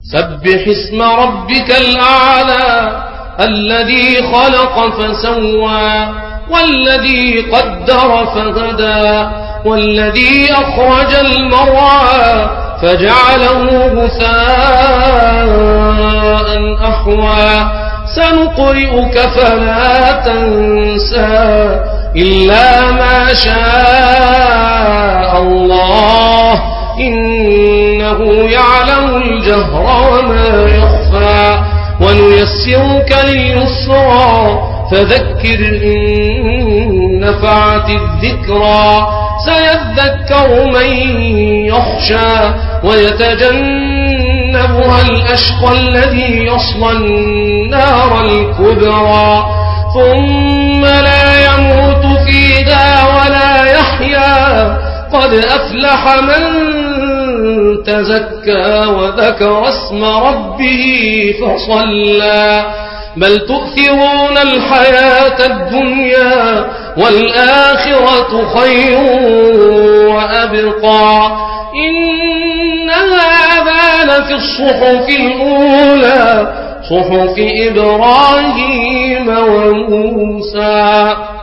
سبح اسم ربك الأعلى الذي خلق فسوى والذي قدر فهدى والذي أخرج المرعى فجعله غثاء أحوى سنقرئك فلا تنسى إلا ما شاء الله إنه يعلم الجهر وما يخفى ونيسرك لليسرى فذكر إن نفعت الذكرى سيذكر من يخشى ويتجنبها الأشقى الذي يصلى النار الكبرى ثم لا يموت فيها ولا يحيا قد أفلح من تزكى وذكر اسم ربه فصلى بل تؤثرون الحياة الدنيا والآخرة خير وأبقى إن هذا لفي الصحف الأولى صحف إبراهيم وموسى.